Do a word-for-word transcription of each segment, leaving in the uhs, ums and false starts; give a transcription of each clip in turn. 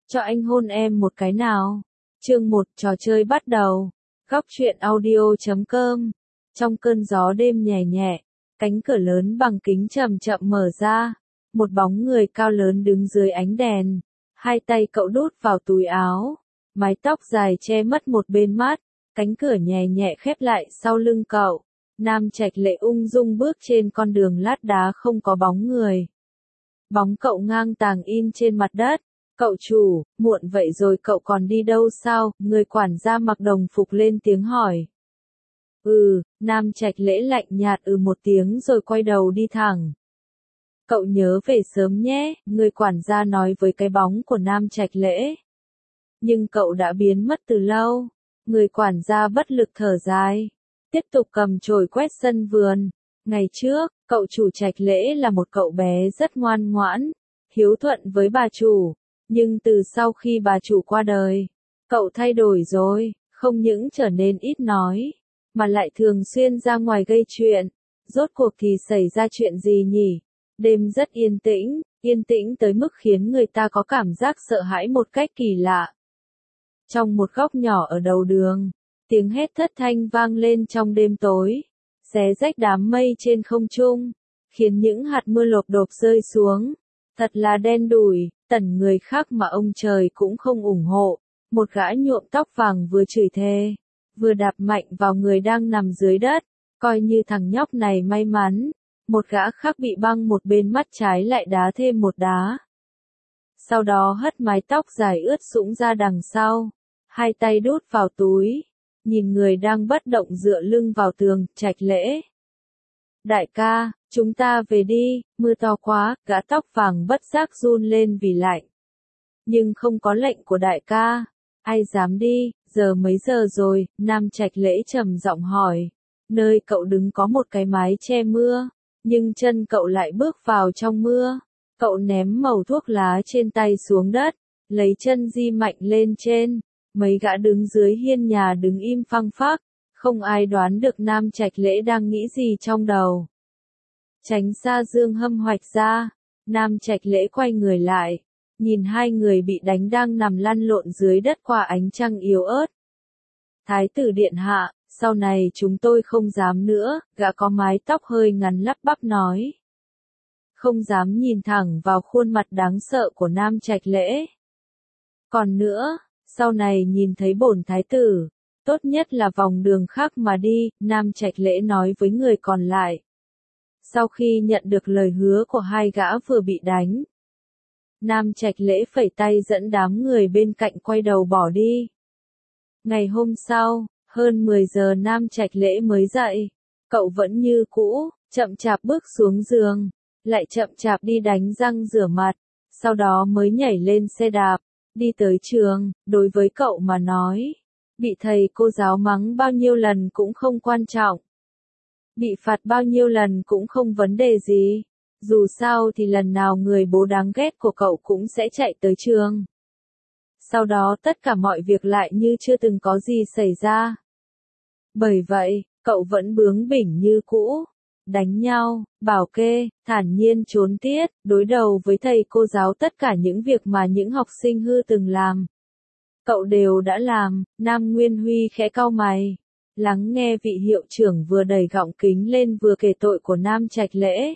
Cho anh hôn em một cái nào. Chương một trò chơi bắt đầu. Góc truyện audio chấm com. Trong cơn gió đêm nhẹ nhẹ, cánh cửa lớn bằng kính chậm chậm mở ra. Một bóng người cao lớn đứng dưới ánh đèn. Hai tay cậu đút vào túi áo. Mái tóc dài che mất một bên mắt. Cánh cửa nhẹ nhẹ khép lại sau lưng cậu. Nam Trạch Lễ ung dung bước trên con đường lát đá không có bóng người. Bóng cậu ngang tàng in trên mặt đất. Cậu chủ, muộn vậy rồi cậu còn đi đâu sao? Người quản gia mặc đồng phục lên tiếng hỏi. Ừ, Nam Trạch Lễ lạnh nhạt ừ một tiếng rồi quay đầu đi thẳng. Cậu nhớ về sớm nhé, người quản gia nói với cái bóng của Nam Trạch Lễ. Nhưng cậu đã biến mất từ lâu. Người quản gia bất lực thở dài. Tiếp tục cầm chổi quét sân vườn. Ngày trước, cậu chủ Trạch Lễ là một cậu bé rất ngoan ngoãn, hiếu thuận với bà chủ. Nhưng từ sau khi bà chủ qua đời, cậu thay đổi rồi, không những trở nên ít nói, mà lại thường xuyên ra ngoài gây chuyện. Rốt cuộc thì xảy ra chuyện gì nhỉ? Đêm rất yên tĩnh, yên tĩnh tới mức khiến người ta có cảm giác sợ hãi một cách kỳ lạ. Trong một góc nhỏ ở đầu đường, tiếng hét thất thanh vang lên trong đêm tối, xé rách đám mây trên không trung, khiến những hạt mưa lộp độp rơi xuống. Thật là đen đủi, tẩn người khác mà ông trời cũng không ủng hộ. Một gã nhuộm tóc vàng vừa chửi thề, vừa đạp mạnh vào người đang nằm dưới đất, coi như thằng nhóc này may mắn. Một gã khác bị băng một bên mắt trái lại đá thêm một đá. Sau đó hất mái tóc dài ướt sũng ra đằng sau, hai tay đút vào túi, nhìn người đang bất động dựa lưng vào tường. Trạch Lễ. Đại ca, chúng ta về đi, mưa to quá, gã tóc vàng bất giác run lên vì lạnh. Nhưng không có lệnh của đại ca, ai dám đi, giờ mấy giờ rồi? Nam Trạch Lễ trầm giọng hỏi. Nơi cậu đứng có một cái mái che mưa, nhưng chân cậu lại bước vào trong mưa. Cậu ném mẩu thuốc lá trên tay xuống đất, lấy chân di mạnh lên trên. Mấy gã đứng dưới hiên nhà đứng im phăng phắc, không ai đoán được Nam Trạch Lễ đang nghĩ gì trong đầu. Tránh xa dương hâm hoạch ra, Nam Trạch Lễ quay người lại, nhìn hai người bị đánh đang nằm lăn lộn dưới đất qua ánh trăng yếu ớt. Thái tử điện hạ, sau này chúng tôi không dám nữa, gã có mái tóc hơi ngắn lắp bắp nói. Không dám nhìn thẳng vào khuôn mặt đáng sợ của Nam Trạch Lễ. Còn nữa, sau này nhìn thấy bổn thái tử, tốt nhất là vòng đường khác mà đi, Nam Trạch Lễ nói với người còn lại. Sau khi nhận được lời hứa của hai gã vừa bị đánh, Nam Trạch Lễ phẩy tay dẫn đám người bên cạnh quay đầu bỏ đi. Ngày hôm sau, hơn mười giờ Nam Trạch Lễ mới dậy. Cậu vẫn như cũ, chậm chạp bước xuống giường, lại chậm chạp đi đánh răng rửa mặt, sau đó mới nhảy lên xe đạp, đi tới trường. Đối với cậu mà nói, bị thầy cô giáo mắng bao nhiêu lần cũng không quan trọng. Bị phạt bao nhiêu lần cũng không vấn đề gì. Dù sao thì lần nào người bố đáng ghét của cậu cũng sẽ chạy tới trường. Sau đó tất cả mọi việc lại như chưa từng có gì xảy ra. Bởi vậy, cậu vẫn bướng bỉnh như cũ. Đánh nhau, bảo kê, thản nhiên trốn tiết, đối đầu với thầy cô giáo tất cả những việc mà những học sinh hư từng làm. Cậu đều đã làm. Nam Nguyên Huy khẽ cau mày, lắng nghe vị hiệu trưởng vừa đẩy gọng kính lên vừa kể tội của Nam Trạch Lễ.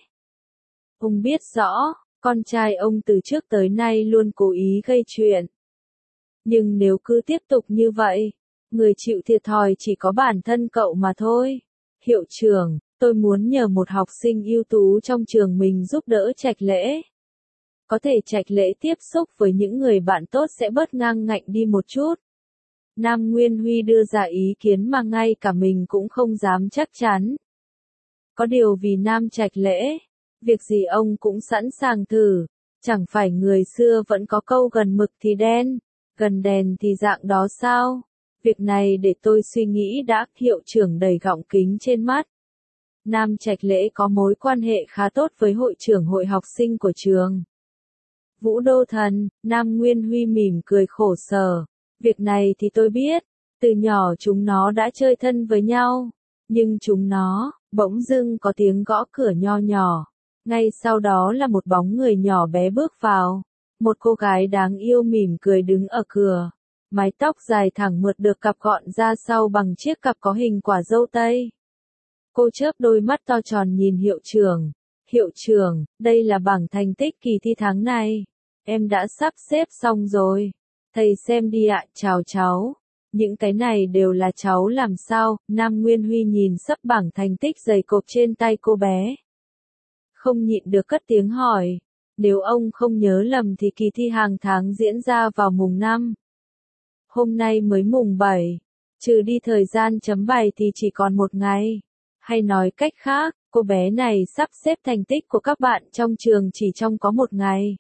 Ông biết rõ, con trai ông từ trước tới nay luôn cố ý gây chuyện. Nhưng nếu cứ tiếp tục như vậy, người chịu thiệt thòi chỉ có bản thân cậu mà thôi. Hiệu trưởng, tôi muốn nhờ một học sinh ưu tú trong trường mình giúp đỡ Trạch Lễ. Có thể Trạch Lễ tiếp xúc với những người bạn tốt sẽ bớt ngang ngạnh đi một chút. Nam Nguyên Huy đưa ra ý kiến mà ngay cả mình cũng không dám chắc chắn. Có điều vì Nam Trạch Lễ, việc gì ông cũng sẵn sàng thử. Chẳng phải người xưa vẫn có câu gần mực thì đen, gần đèn thì dạng đó sao? Việc này để tôi suy nghĩ đã. Hiệu trưởng đẩy gọng kính trên mắt. Nam Trạch Lễ có mối quan hệ khá tốt với hội trưởng hội học sinh của trường. Vũ Đô Thần. Nam Nguyên Huy mỉm cười khổ sở. Việc này thì tôi biết, từ nhỏ chúng nó đã chơi thân với nhau. Nhưng chúng nó, bỗng dưng có tiếng gõ cửa nho nhỏ. Ngay sau đó là một bóng người nhỏ bé bước vào. Một cô gái đáng yêu mỉm cười đứng ở cửa. Mái tóc dài thẳng mượt được cặp gọn ra sau bằng chiếc cặp có hình quả dâu tây. Cô chớp đôi mắt to tròn nhìn hiệu trưởng. Hiệu trưởng, đây là bảng thành tích kỳ thi tháng này. Em đã sắp xếp xong rồi. Thầy xem đi ạ, chào cháu. Những cái này đều là cháu làm sao? Nam Nguyên Huy nhìn sấp bảng thành tích dày cộp trên tay cô bé. Không nhịn được cất tiếng hỏi. Nếu ông không nhớ lầm thì kỳ thi hàng tháng diễn ra vào mùng năm. Hôm nay mới mùng bảy. Trừ đi thời gian chấm bài thì chỉ còn một ngày. Hay nói cách khác, cô bé này sắp xếp thành tích của các bạn trong trường chỉ trong có một ngày.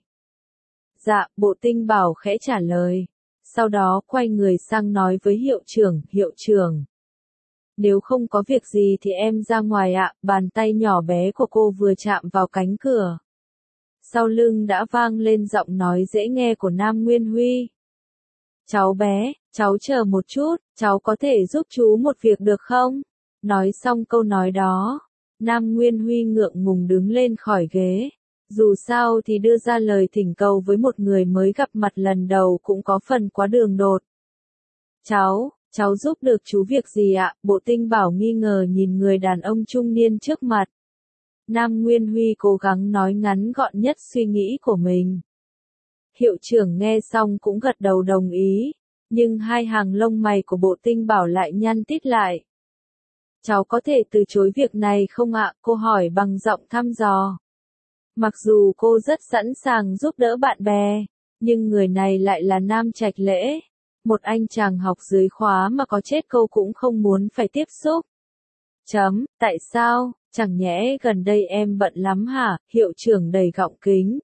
Dạ, Bộ Tinh Bảo khẽ trả lời. Sau đó quay người sang nói với hiệu trưởng, hiệu trưởng. Nếu không có việc gì thì em ra ngoài ạ, bàn tay nhỏ bé của cô vừa chạm vào cánh cửa. Sau lưng đã vang lên giọng nói dễ nghe của Nam Nguyên Huy. Cháu bé, cháu chờ một chút, cháu có thể giúp chú một việc được không? Nói xong câu nói đó, Nam Nguyên Huy ngượng ngùng đứng lên khỏi ghế. Dù sao thì đưa ra lời thỉnh cầu với một người mới gặp mặt lần đầu cũng có phần quá đường đột. Cháu, cháu giúp được chú việc gì ạ? Bộ Tinh Bảo nghi ngờ nhìn người đàn ông trung niên trước mặt. Nam Nguyên Huy cố gắng nói ngắn gọn nhất suy nghĩ của mình. Hiệu trưởng nghe xong cũng gật đầu đồng ý, nhưng hai hàng lông mày của Bộ Tinh Bảo lại nhăn tít lại. Cháu có thể từ chối việc này không ạ? Cô hỏi bằng giọng thăm dò. Mặc dù cô rất sẵn sàng giúp đỡ bạn bè, nhưng người này lại là Nam Trạch Lễ, một anh chàng học dưới khóa mà có chết cô cũng không muốn phải tiếp xúc. Chấm, tại sao, chẳng nhẽ gần đây em bận lắm hả? Hiệu trưởng đầy gọng kính.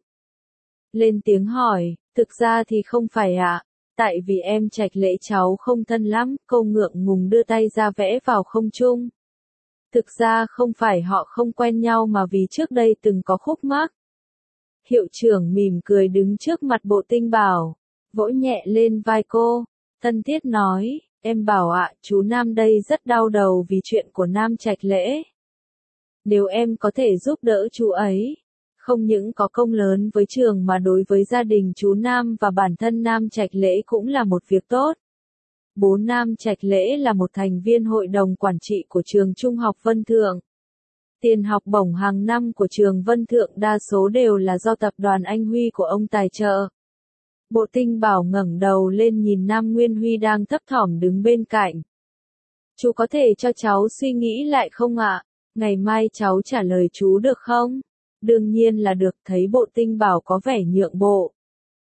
Lên tiếng hỏi, thực ra thì không phải ạ, tại vì em Trạch Lễ cháu không thân lắm, cô ngượng ngùng đưa tay ra vẽ vào không trung. Thực ra không phải họ không quen nhau mà vì trước đây từng có khúc mắc. Hiệu trưởng mỉm cười đứng trước mặt Bộ Tinh Bảo, vỗ nhẹ lên vai cô, thân thiết nói, em bảo ạ, chú Nam đây rất đau đầu vì chuyện của Nam Trạch Lễ. Nếu em có thể giúp đỡ chú ấy, không những có công lớn với trường mà đối với gia đình chú Nam và bản thân Nam Trạch Lễ cũng là một việc tốt. Bố Nam Trạch Lễ là một thành viên hội đồng quản trị của trường Trung học Vân Thượng. Tiền học bổng hàng năm của trường Vân Thượng đa số đều là do tập đoàn Anh Huy của ông tài trợ. Bộ Tinh Bảo ngẩng đầu lên nhìn Nam Nguyên Huy đang thấp thỏm đứng bên cạnh. Chú có thể cho cháu suy nghĩ lại không ạ? Ngày mai cháu trả lời chú được không? Đương nhiên là được, thấy Bộ Tinh Bảo có vẻ nhượng bộ.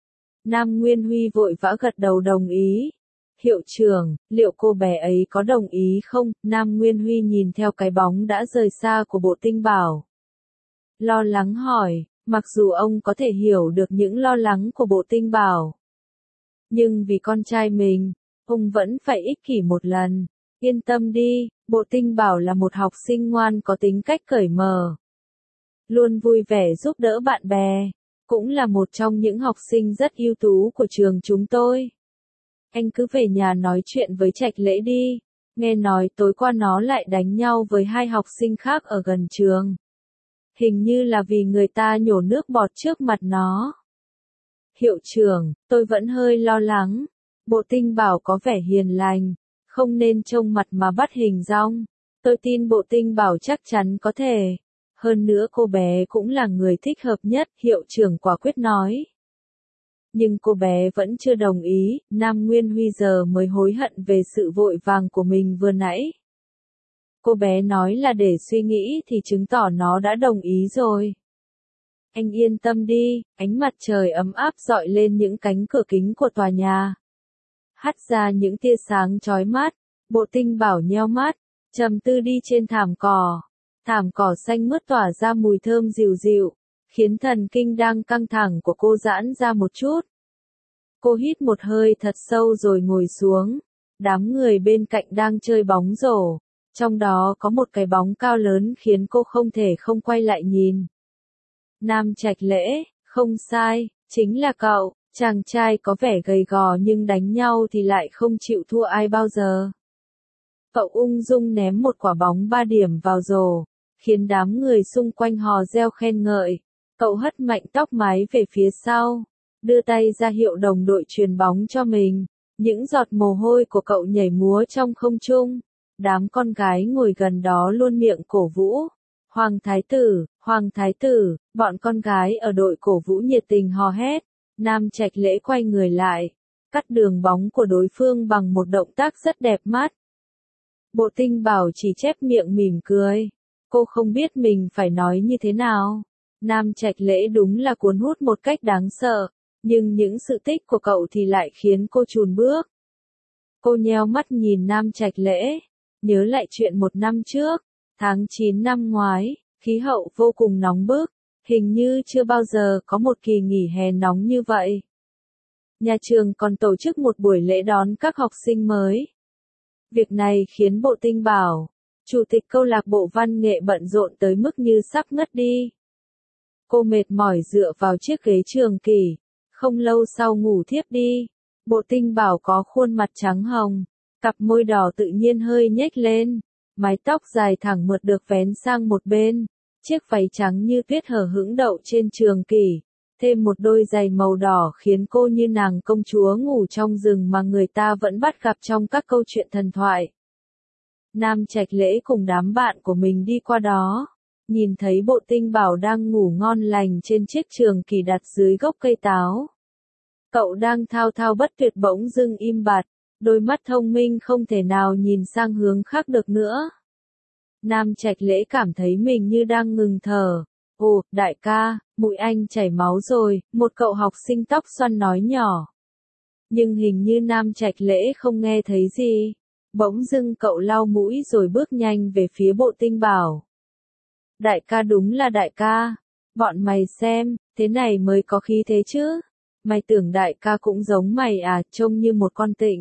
Nam Nguyên Huy vội vã gật đầu đồng ý. Hiệu trưởng, liệu cô bé ấy có đồng ý không? Nam Nguyên Huy nhìn theo cái bóng đã rời xa của Bộ Tinh Bảo. Lo lắng hỏi, mặc dù ông có thể hiểu được những lo lắng của Bộ Tinh Bảo. Nhưng vì con trai mình, ông vẫn phải ích kỷ một lần. Yên tâm đi, Bộ Tinh Bảo là một học sinh ngoan có tính cách cởi mở. Luôn vui vẻ giúp đỡ bạn bè, cũng là một trong những học sinh rất ưu tú của trường chúng tôi. Anh cứ về nhà nói chuyện với Trạch Lễ đi, nghe nói tối qua nó lại đánh nhau với hai học sinh khác ở gần trường. Hình như là vì người ta nhổ nước bọt trước mặt nó. Hiệu trưởng, tôi vẫn hơi lo lắng. Bộ Tinh Bảo có vẻ hiền lành, không nên trông mặt mà bắt hình dong. Tôi tin Bộ Tinh Bảo chắc chắn có thể. Hơn nữa cô bé cũng là người thích hợp nhất, hiệu trưởng quả quyết nói. Nhưng cô bé vẫn chưa đồng ý, Nam Nguyên Huy giờ mới hối hận về sự vội vàng của mình vừa nãy. Cô bé nói là để suy nghĩ thì chứng tỏ nó đã đồng ý rồi. Anh yên tâm đi, ánh mặt trời ấm áp rọi lên những cánh cửa kính của tòa nhà. Hắt ra những tia sáng chói mắt, Bộ Tinh Bảo nheo mắt, trầm tư đi trên thảm cỏ. Thảm cỏ xanh mướt tỏa ra mùi thơm dịu dịu, khiến thần kinh đang căng thẳng của cô giãn ra một chút. Cô hít một hơi thật sâu rồi ngồi xuống. Đám người bên cạnh đang chơi bóng rổ, trong đó có một cái bóng cao lớn khiến cô không thể không quay lại nhìn. Nam Trạch Lễ, không sai, chính là cậu, chàng trai có vẻ gầy gò nhưng đánh nhau thì lại không chịu thua ai bao giờ. Cậu ung dung ném một quả bóng ba điểm vào rổ, khiến đám người xung quanh hò reo khen ngợi. Cậu hất mạnh tóc mái về phía sau, đưa tay ra hiệu đồng đội chuyền bóng cho mình. Những giọt mồ hôi của cậu nhảy múa trong không trung. Đám con gái ngồi gần đó luôn miệng cổ vũ. Hoàng thái tử, Hoàng thái tử, bọn con gái ở đội cổ vũ nhiệt tình hò hét. Nam Trạch Lễ quay người lại, cắt đường bóng của đối phương bằng một động tác rất đẹp mắt. Bộ Tinh Bảo chỉ chép miệng mỉm cười. Cô không biết mình phải nói như thế nào. Nam Trạch Lễ đúng là cuốn hút một cách đáng sợ, nhưng những sự tích của cậu thì lại khiến cô chùn bước. Cô nheo mắt nhìn Nam Trạch Lễ, nhớ lại chuyện một năm trước, tháng chín năm ngoái, khí hậu vô cùng nóng bức, hình như chưa bao giờ có một kỳ nghỉ hè nóng như vậy. Nhà trường còn tổ chức một buổi lễ đón các học sinh mới. Việc này khiến Bộ Tinh Bảo, chủ tịch câu lạc bộ văn nghệ bận rộn tới mức như sắp ngất đi. Cô mệt mỏi dựa vào chiếc ghế trường kỷ, không lâu sau ngủ thiếp đi. Bộ Tinh Bảo có khuôn mặt trắng hồng, cặp môi đỏ tự nhiên hơi nhếch lên, mái tóc dài thẳng mượt được vén sang một bên, chiếc váy trắng như tuyết hở hững đậu trên trường kỷ, thêm một đôi giày màu đỏ khiến cô như nàng công chúa ngủ trong rừng mà người ta vẫn bắt gặp trong các câu chuyện thần thoại. Nam Trạch Lễ cùng đám bạn của mình đi qua đó, nhìn thấy Bộ Tinh Bảo đang ngủ ngon lành trên chiếc trường kỷ đặt dưới gốc cây táo. Cậu đang thao thao bất tuyệt bỗng dưng im bặt, đôi mắt thông minh không thể nào nhìn sang hướng khác được nữa. Nam Trạch Lễ cảm thấy mình như đang ngừng thở. Ồ, đại ca, mũi anh chảy máu rồi, một cậu học sinh tóc xoăn nói nhỏ. Nhưng hình như Nam Trạch Lễ không nghe thấy gì. Bỗng dưng cậu lau mũi rồi bước nhanh về phía Bộ Tinh Bảo. Đại ca đúng là đại ca. Bọn mày xem, thế này mới có khí thế chứ. Mày tưởng đại ca cũng giống mày à, trông như một con tịnh.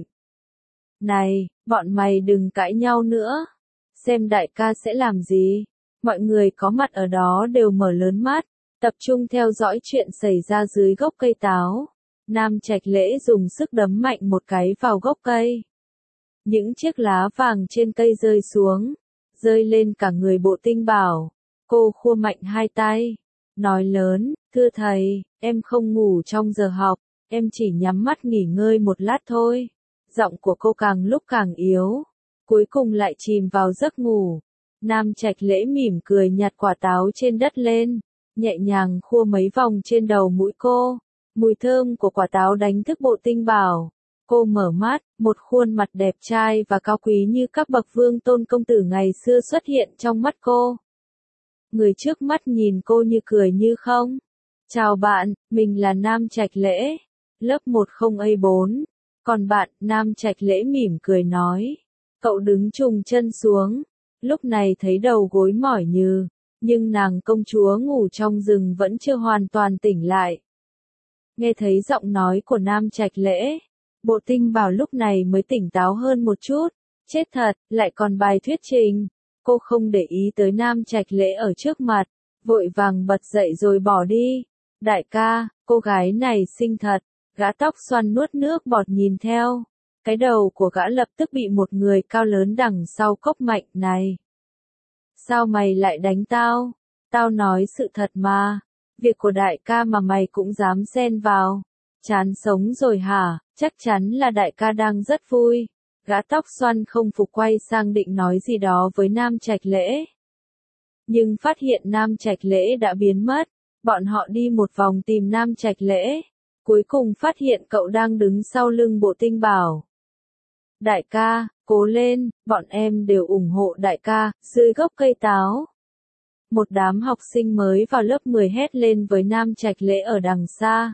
Này, bọn mày đừng cãi nhau nữa. Xem đại ca sẽ làm gì. Mọi người có mặt ở đó đều mở lớn mắt, tập trung theo dõi chuyện xảy ra dưới gốc cây táo. Nam Trạch Lễ dùng sức đấm mạnh một cái vào gốc cây. Những chiếc lá vàng trên cây rơi xuống, rơi lên cả người Bộ Tinh Bảo. Cô khua mạnh hai tay, nói lớn, thưa thầy, em không ngủ trong giờ học, em chỉ nhắm mắt nghỉ ngơi một lát thôi. Giọng của cô càng lúc càng yếu, cuối cùng lại chìm vào giấc ngủ. Nam Trạch Lễ mỉm cười nhặt quả táo trên đất lên, nhẹ nhàng khua mấy vòng trên đầu mũi cô. Mùi thơm của quả táo đánh thức Bộ Tinh Bảo. Cô mở mắt, một khuôn mặt đẹp trai và cao quý như các bậc vương tôn công tử ngày xưa xuất hiện trong mắt cô. Người trước mắt nhìn cô như cười như không. Chào bạn, mình là Nam Trạch Lễ, lớp một không A bốn. Còn bạn, Nam Trạch Lễ mỉm cười nói. Cậu đứng trùng chân xuống, lúc này thấy đầu gối mỏi nhừ, nhưng nàng công chúa ngủ trong rừng vẫn chưa hoàn toàn tỉnh lại. Nghe thấy giọng nói của Nam Trạch Lễ, Bộ Tinh Bảo lúc này mới tỉnh táo hơn một chút. Chết thật, lại còn bài thuyết trình. Cô không để ý tới Nam Trạch Lễ ở trước mặt, vội vàng bật dậy rồi bỏ đi. Đại ca, cô gái này xinh thật. Gã tóc xoăn nuốt nước bọt nhìn theo. Cái đầu của gã lập tức bị một người cao lớn đằng sau cốc mạnh. Này, sao mày lại đánh tao? Tao nói sự thật mà. Việc của đại ca mà mày cũng dám xen vào. Chán sống rồi hả? Chắc chắn là đại ca đang rất vui. Gã tóc xoăn không phục quay sang định nói gì đó với Nam Trạch Lễ. Nhưng phát hiện Nam Trạch Lễ đã biến mất. Bọn họ đi một vòng tìm Nam Trạch Lễ. Cuối cùng phát hiện cậu đang đứng sau lưng Bộ Tinh Bảo. Đại ca, cố lên, bọn em đều ủng hộ đại ca, dưới gốc cây táo. Một đám học sinh mới vào lớp mười hét lên với Nam Trạch Lễ ở đằng xa.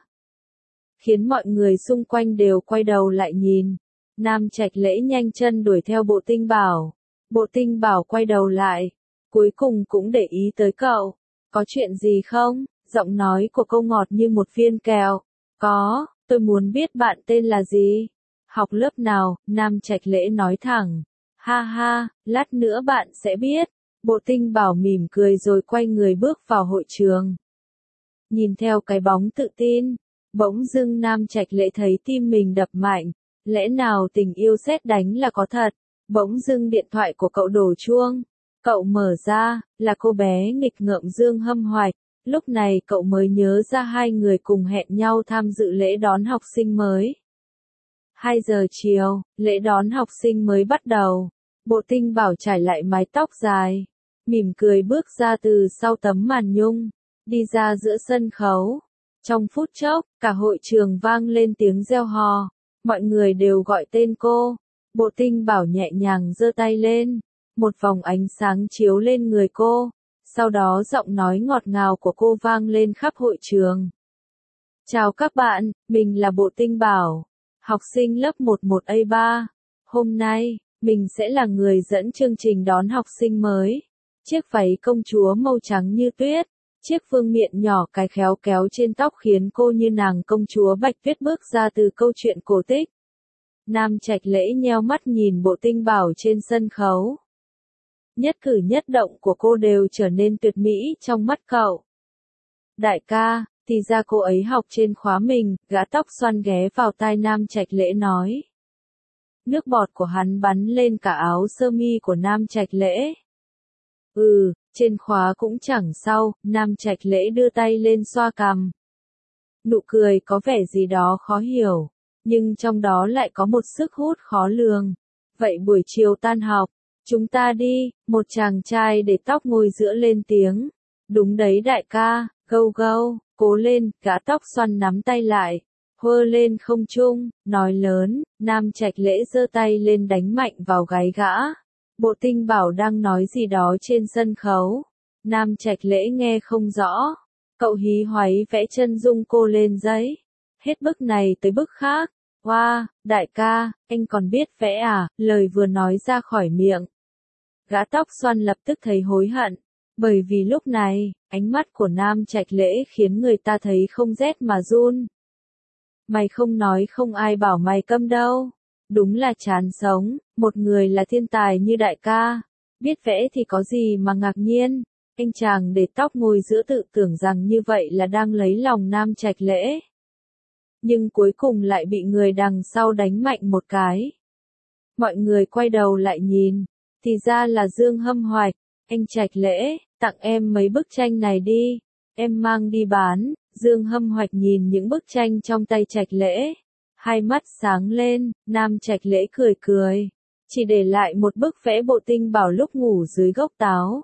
Khiến mọi người xung quanh đều quay đầu lại nhìn. Nam Trạch Lễ nhanh chân đuổi theo Bộ Tinh Bảo. Bộ Tinh Bảo quay đầu lại. Cuối cùng cũng để ý tới cậu. Có chuyện gì không? Giọng nói của cô ngọt như một viên kẹo. Có, tôi muốn biết bạn tên là gì? Học lớp nào? Nam Trạch Lễ nói thẳng. Ha ha, lát nữa bạn sẽ biết. Bộ Tinh Bảo mỉm cười rồi quay người bước vào hội trường. Nhìn theo cái bóng tự tin, bỗng dưng Nam Trạch Lễ thấy tim mình đập mạnh. Lẽ nào tình yêu sét đánh là có thật? Bỗng dưng điện thoại của cậu đổ chuông. Cậu mở ra, là cô bé nghịch ngợm Dương Hâm Hoạch. Lúc này cậu mới nhớ ra hai người cùng hẹn nhau tham dự lễ đón học sinh mới. hai giờ chiều, lễ đón học sinh mới bắt đầu. Bộ Tinh Bảo trải lại mái tóc dài, mỉm cười bước ra từ sau tấm màn nhung, đi ra giữa sân khấu. Trong phút chốc, cả hội trường vang lên tiếng reo hò, mọi người đều gọi tên cô. Bộ Tinh Bảo nhẹ nhàng giơ tay lên, một vòng ánh sáng chiếu lên người cô, sau đó giọng nói ngọt ngào của cô vang lên khắp hội trường. Chào các bạn, mình là Bộ Tinh Bảo, học sinh lớp một một A ba. Hôm nay, mình sẽ là người dẫn chương trình đón học sinh mới. Chiếc váy công chúa màu trắng như tuyết, chiếc vương miện nhỏ cái khéo kéo trên tóc khiến cô như nàng công chúa Bạch Tuyết bước ra từ câu chuyện cổ tích. Nam Trạch Lễ nheo mắt nhìn Bộ Tinh Bảo trên sân khấu. Nhất cử nhất động của cô đều trở nên tuyệt mỹ trong mắt cậu. Đại ca, thì ra cô ấy học trên khóa mình, gã tóc xoăn ghé vào tai Nam Trạch Lễ nói. Nước bọt của hắn bắn lên cả áo sơ mi của Nam Trạch Lễ. Ừ, trên khóa cũng chẳng sao, Nam Trạch Lễ đưa tay lên xoa cằm. Nụ cười có vẻ gì đó khó hiểu, nhưng trong đó lại có một sức hút khó lường. Vậy buổi chiều tan học, chúng ta đi, một chàng trai để tóc ngồi giữa lên tiếng. Đúng đấy đại ca, gâu gâu, cố lên, gã tóc xoăn nắm tay lại, hơ lên không trung, nói lớn. Nam Trạch Lễ giơ tay lên đánh mạnh vào gáy gã. Bộ Tinh Bảo đang nói gì đó trên sân khấu. Nam Trạch Lễ nghe không rõ. Cậu hí hoáy vẽ chân dung cô lên giấy. Hết bức này tới bức khác. Wow, đại ca, anh còn biết vẽ à? Lời vừa nói ra khỏi miệng. Gã tóc xoăn lập tức thấy hối hận. Bởi vì lúc này, ánh mắt của Nam Trạch Lễ khiến người ta thấy không rét mà run. Mày không nói không ai bảo mày câm đâu. Đúng là chán sống, một người là thiên tài như đại ca. Biết vẽ thì có gì mà ngạc nhiên. Anh chàng để tóc ngồi giữa tự tưởng rằng như vậy là đang lấy lòng Nam Trạch Lễ. Nhưng cuối cùng lại bị người đằng sau đánh mạnh một cái. Mọi người quay đầu lại nhìn, thì ra là Dương Hâm Hoạch. Anh Trạch Lễ, tặng em mấy bức tranh này đi, em mang đi bán. Dương Hâm Hoạch nhìn những bức tranh trong tay Trạch Lễ, hai mắt sáng lên. Nam Trạch Lễ cười cười, chỉ để lại một bức vẽ Bộ Tinh Bảo lúc ngủ dưới gốc táo.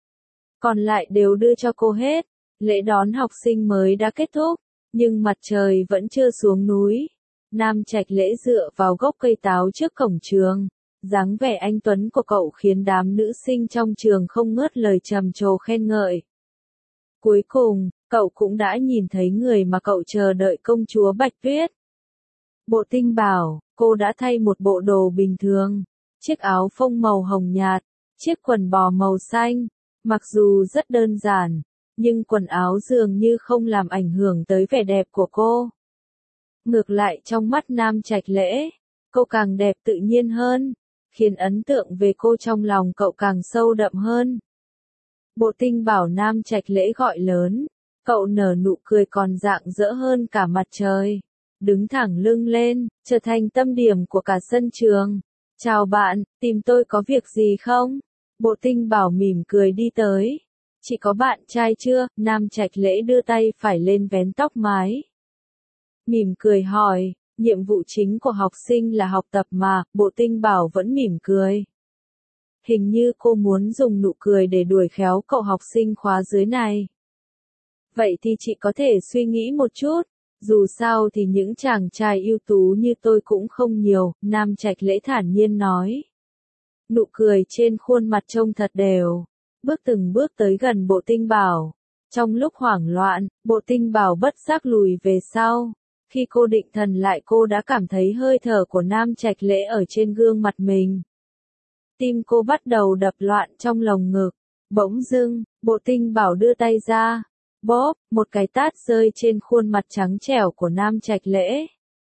Còn lại đều đưa cho cô hết. Lễ đón học sinh mới đã kết thúc, nhưng mặt trời vẫn chưa xuống núi. Nam Trạch Lễ dựa vào gốc cây táo trước cổng trường. Dáng vẻ anh tuấn của cậu khiến đám nữ sinh trong trường không ngớt lời trầm trồ khen ngợi. Cuối cùng, cậu cũng đã nhìn thấy người mà cậu chờ đợi, công chúa Bạch Tuyết. Bộ Tinh Bảo, cô đã thay một bộ đồ bình thường. Chiếc áo phông màu hồng nhạt, chiếc quần bò màu xanh. Mặc dù rất đơn giản, nhưng quần áo dường như không làm ảnh hưởng tới vẻ đẹp của cô. Ngược lại trong mắt Nam Trạch Lễ, cô càng đẹp tự nhiên hơn, khiến ấn tượng về cô trong lòng cậu càng sâu đậm hơn. Bộ Tinh Bảo, Nam Trạch Lễ gọi lớn, cậu nở nụ cười còn rạng rỡ hơn cả mặt trời, đứng thẳng lưng lên, trở thành tâm điểm của cả sân trường. Chào bạn, tìm tôi có việc gì không? Bộ Tinh Bảo mỉm cười đi tới. Chị có bạn trai chưa? Nam Trạch Lễ đưa tay phải lên vén tóc mái, mỉm cười hỏi. Nhiệm vụ chính của học sinh là học tập mà. Bộ Tinh Bảo vẫn mỉm cười. Hình như cô muốn dùng nụ cười để đuổi khéo cậu học sinh khóa dưới này. Vậy thì chị có thể suy nghĩ một chút. Dù sao thì những chàng trai ưu tú như tôi cũng không nhiều. Nam Trạch Lễ thản nhiên nói. Nụ cười trên khuôn mặt trông thật đều. Bước từng bước tới gần Bộ Tinh Bảo. Trong lúc hoảng loạn, Bộ Tinh Bảo bất giác lùi về sau. Khi cô định thần lại, cô đã cảm thấy hơi thở của Nam Trạch Lễ ở trên gương mặt mình. Tim cô bắt đầu đập loạn trong lồng ngực. Bỗng dưng, Bộ Tinh Bảo đưa tay ra. Bóp, một cái tát rơi trên khuôn mặt trắng trẻo của Nam Trạch Lễ.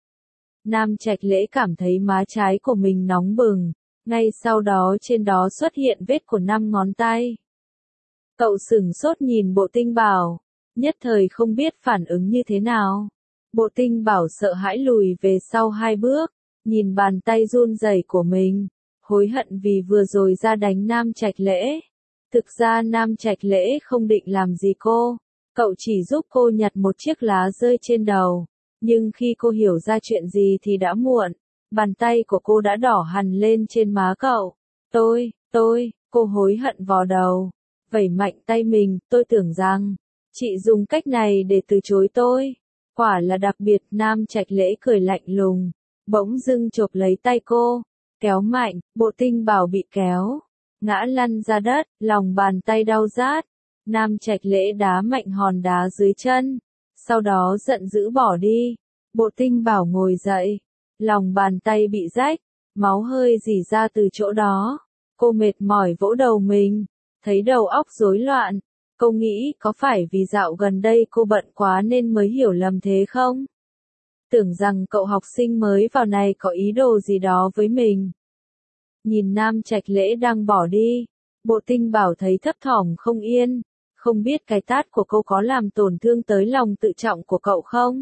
Nam Trạch Lễ cảm thấy má trái của mình nóng bừng. Ngay sau đó trên đó xuất hiện vết của năm ngón tay. Cậu sửng sốt nhìn Bộ Tinh Bảo, nhất thời không biết phản ứng như thế nào. Bộ Tinh Bảo sợ hãi lùi về sau hai bước, nhìn bàn tay run rẩy của mình, hối hận vì vừa rồi ra đánh Nam Trạch Lễ. Thực ra Nam Trạch Lễ không định làm gì cô, Cậu chỉ giúp cô nhặt một chiếc lá rơi trên đầu. Nhưng khi cô hiểu ra chuyện gì thì đã muộn. Bàn tay của cô đã đỏ hằn lên trên má cậu. Tôi, tôi, cô hối hận vò đầu. Vẩy mạnh tay mình, tôi tưởng rằng, chị dùng cách này để từ chối tôi. Quả là đặc biệt. Nam Trạch Lễ cười lạnh lùng. Bỗng dưng chộp lấy tay cô. Kéo mạnh, Bộ Tinh Bảo bị kéo. Ngã lăn ra đất, lòng bàn tay đau rát. Nam Trạch Lễ đá mạnh hòn đá dưới chân. Sau đó giận dữ bỏ đi. Bộ Tinh Bảo ngồi dậy. Lòng bàn tay bị rách. Máu hơi rỉ ra từ chỗ đó. Cô mệt mỏi vỗ đầu mình. Thấy đầu óc rối loạn. Cô nghĩ có phải vì dạo gần đây cô bận quá nên mới hiểu lầm thế không? Tưởng rằng cậu học sinh mới vào này có ý đồ gì đó với mình. Nhìn Nam Trạch Lễ đang bỏ đi. Bộ Tinh Bảo thấy thấp thỏm không yên. Không biết cái tát của cô có làm tổn thương tới lòng tự trọng của cậu không?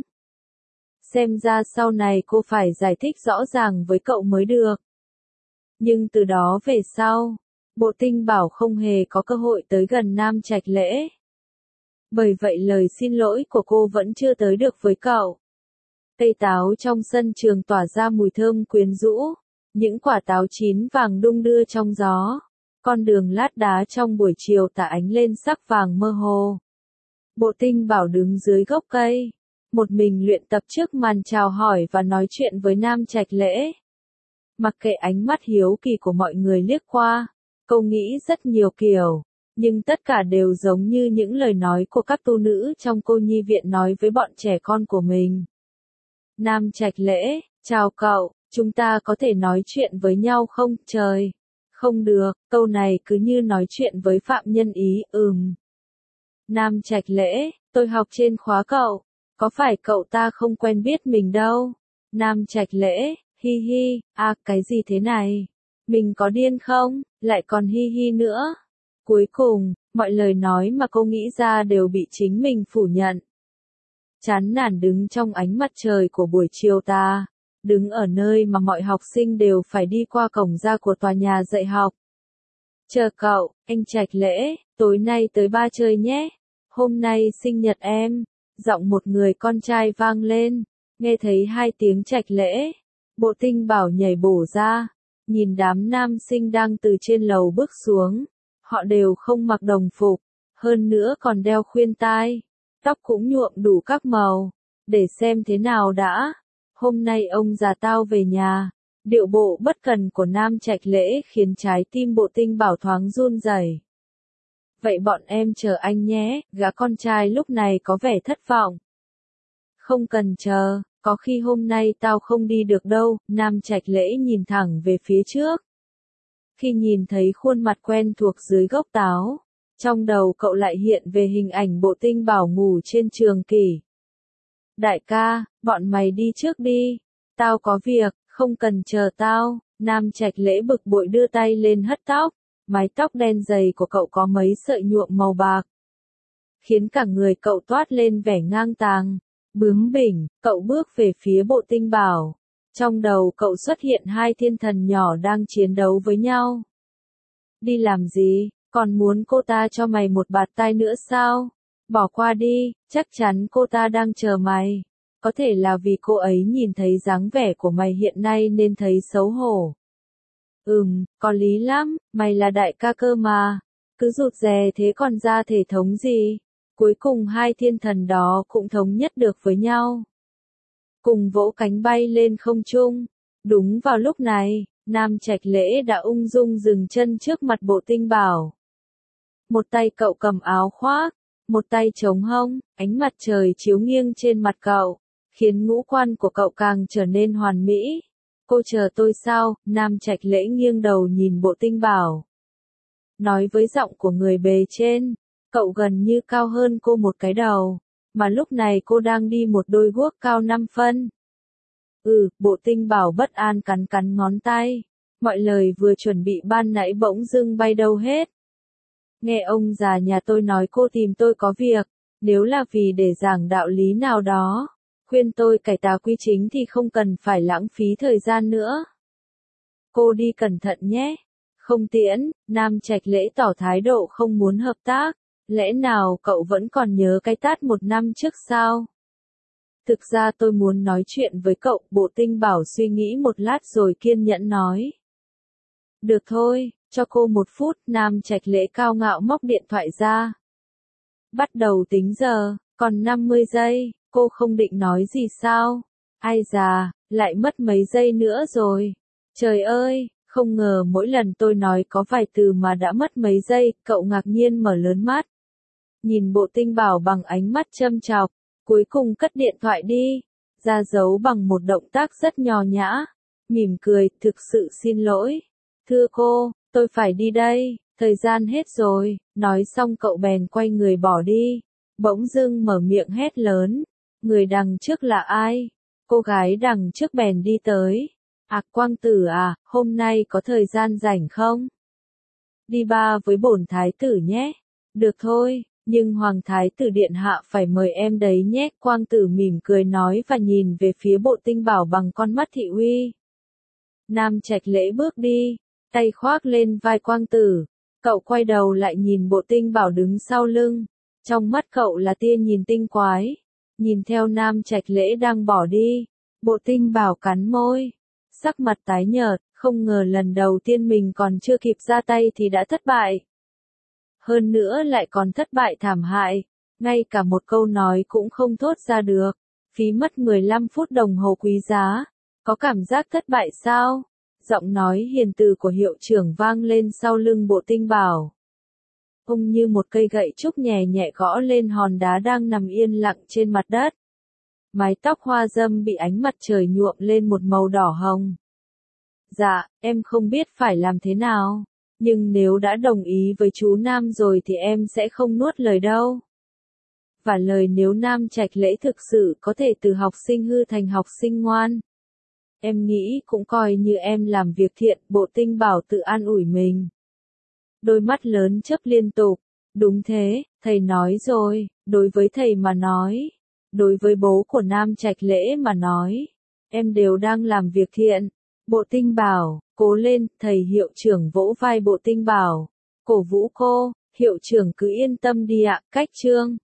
Xem ra sau này cô phải giải thích rõ ràng với cậu mới được. Nhưng từ đó về sau, Bộ Tinh Bảo không hề có cơ hội tới gần Nam Trạch Lễ. Bởi vậy lời xin lỗi của cô vẫn chưa tới được với cậu. Cây táo trong sân trường tỏa ra mùi thơm quyến rũ. Những quả táo chín vàng đung đưa trong gió. Con đường lát đá trong buổi chiều tỏa ánh lên sắc vàng mơ hồ. Bộ Tinh Bảo đứng dưới gốc cây. Một mình luyện tập trước màn chào hỏi và nói chuyện với Nam Trạch Lễ. Mặc kệ ánh mắt hiếu kỳ của mọi người liếc qua, cô nghĩ rất nhiều kiểu, nhưng tất cả đều giống như những lời nói của các tu nữ trong cô nhi viện nói với bọn trẻ con của mình. Nam Trạch Lễ, chào cậu, chúng ta có thể nói chuyện với nhau không? Trời, không được, câu này cứ như nói chuyện với phạm nhân ý, ừm. Nam Trạch Lễ, tôi học trên khóa cậu, có phải cậu ta không quen biết mình đâu? Nam Trạch Lễ, hi hi, à cái gì thế này? Mình có điên không? Lại còn hi hi nữa. Cuối cùng, mọi lời nói mà cô nghĩ ra đều bị chính mình phủ nhận. Chán nản đứng trong ánh mặt trời của buổi chiều tà, đứng ở nơi mà mọi học sinh đều phải đi qua cổng ra của tòa nhà dạy học. Chờ cậu, anh Trạch Lễ, tối nay tới ba chơi nhé. Hôm nay sinh nhật em. Giọng một người con trai vang lên. Nghe thấy hai tiếng Trạch Lễ. Bộ Tinh Bảo nhảy bổ ra. Nhìn đám nam sinh đang từ trên lầu bước xuống. Họ đều không mặc đồng phục. Hơn nữa còn đeo khuyên tai. Tóc cũng nhuộm đủ các màu. Để xem thế nào đã. Hôm nay ông già tao về nhà. Điệu bộ bất cần của Nam Trạch Lễ khiến trái tim Bộ Tinh Bảo thoáng run rẩy. Vậy bọn em chờ anh nhé, gã con trai lúc này có vẻ thất vọng. Không cần chờ, có khi hôm nay tao không đi được đâu, Nam Trạch Lễ nhìn thẳng về phía trước. Khi nhìn thấy khuôn mặt quen thuộc dưới gốc táo, trong đầu cậu lại hiện về hình ảnh Bộ Tinh Bảo ngủ trên trường kỷ. Đại ca, bọn mày đi trước đi, tao có việc, không cần chờ tao, Nam Trạch Lễ bực bội đưa tay lên hất tóc. Mái tóc đen dày của cậu có mấy sợi nhuộm màu bạc, khiến cả người cậu toát lên vẻ ngang tàng, bướng bỉnh. Cậu bước về phía Bộ Tinh Bảo. Trong đầu cậu xuất hiện hai thiên thần nhỏ đang chiến đấu với nhau. Đi làm gì, còn muốn cô ta cho mày một bạt tai nữa sao? Bỏ qua đi, chắc chắn cô ta đang chờ mày. Có thể là vì cô ấy nhìn thấy dáng vẻ của mày hiện nay nên thấy xấu hổ. Ừm, có lý lắm, mày là đại ca cơ mà. Cứ rụt rè thế còn ra thể thống gì? Cuối cùng hai thiên thần đó cũng thống nhất được với nhau. Cùng vỗ cánh bay lên không trung. Đúng vào lúc này, Nam Trạch Lễ đã ung dung dừng chân trước mặt Bộ Tinh Bảo. Một tay cậu cầm áo khoác, một tay chống hông, ánh mặt trời chiếu nghiêng trên mặt cậu, khiến ngũ quan của cậu càng trở nên hoàn mỹ. Cô chờ tôi sao? Nam Trạch Lễ nghiêng đầu nhìn Bộ Tinh Bảo. Nói với giọng của người bề trên, cậu gần như cao hơn cô một cái đầu, mà lúc này cô đang đi một đôi guốc cao năm phân. Ừ, Bộ Tinh Bảo bất an cắn cắn ngón tay, mọi lời vừa chuẩn bị ban nãy bỗng dưng bay đâu hết. Nghe ông già nhà tôi nói cô tìm tôi có việc, nếu là vì để giảng đạo lý nào đó, khuyên tôi cải tà quy chính thì không cần phải lãng phí thời gian nữa. Cô đi cẩn thận nhé. Không tiễn, Nam Trạch Lễ tỏ thái độ không muốn hợp tác. Lẽ nào cậu vẫn còn nhớ cái tát một năm trước sao? Thực ra tôi muốn nói chuyện với cậu, Bộ Tinh Bảo suy nghĩ một lát rồi kiên nhẫn nói. Được thôi, cho cô một phút, Nam Trạch Lễ cao ngạo móc điện thoại ra. Bắt đầu tính giờ, còn năm mươi giây, cô không định nói gì sao? Ai già, lại mất mấy giây nữa rồi. Trời ơi, không ngờ mỗi lần tôi nói có vài từ mà đã mất mấy giây, cậu ngạc nhiên mở lớn mắt. Nhìn Bộ Tinh Bảo bằng ánh mắt châm chọc, cuối cùng cất điện thoại đi, ra dấu bằng một động tác rất nho nhã, mỉm cười, thực sự xin lỗi. Thưa cô, tôi phải đi đây, thời gian hết rồi, nói xong cậu bèn quay người bỏ đi, bỗng dưng mở miệng hét lớn, người đằng trước là ai? Cô gái đằng trước bèn đi tới, à Quang tử à, hôm nay có thời gian rảnh không? Đi ba với bổn thái tử nhé, được thôi. Nhưng Hoàng Thái tử Điện Hạ phải mời em đấy nhé, Quang tử mỉm cười nói và nhìn về phía Bộ Tinh Bảo bằng con mắt thị uy. Nam Trạch Lễ bước đi, tay khoác lên vai Quang tử, cậu quay đầu lại nhìn Bộ Tinh Bảo đứng sau lưng, trong mắt cậu là tia nhìn tinh quái, nhìn theo Nam Trạch Lễ đang bỏ đi, Bộ Tinh Bảo cắn môi, sắc mặt tái nhợt, không ngờ lần đầu tiên mình còn chưa kịp ra tay thì đã thất bại. Hơn nữa lại còn thất bại thảm hại, ngay cả một câu nói cũng không thốt ra được, phí mất mười lăm phút đồng hồ quý giá, có cảm giác thất bại sao? Giọng nói hiền từ của hiệu trưởng vang lên sau lưng Bộ Tinh Bảo. Ông như một cây gậy trúc nhẹ nhẹ gõ lên hòn đá đang nằm yên lặng trên mặt đất. Mái tóc hoa dâm bị ánh mặt trời nhuộm lên một màu đỏ hồng. Dạ, em không biết phải làm thế nào. Nhưng nếu đã đồng ý với chú Nam rồi thì em sẽ không nuốt lời đâu. Và lời nếu Nam Trạch Lễ thực sự có thể từ học sinh hư thành học sinh ngoan. Em nghĩ cũng coi như em làm việc thiện, Bộ Tinh Bảo tự an ủi mình. Đôi mắt lớn chớp liên tục. Đúng thế, thầy nói rồi, đối với thầy mà nói. Đối với bố của Nam Trạch Lễ mà nói. Em đều đang làm việc thiện. Bộ Tinh Bảo, cố lên, thầy hiệu trưởng vỗ vai Bộ Tinh Bảo, cổ vũ cô, hiệu trưởng cứ yên tâm đi ạ, cách chương.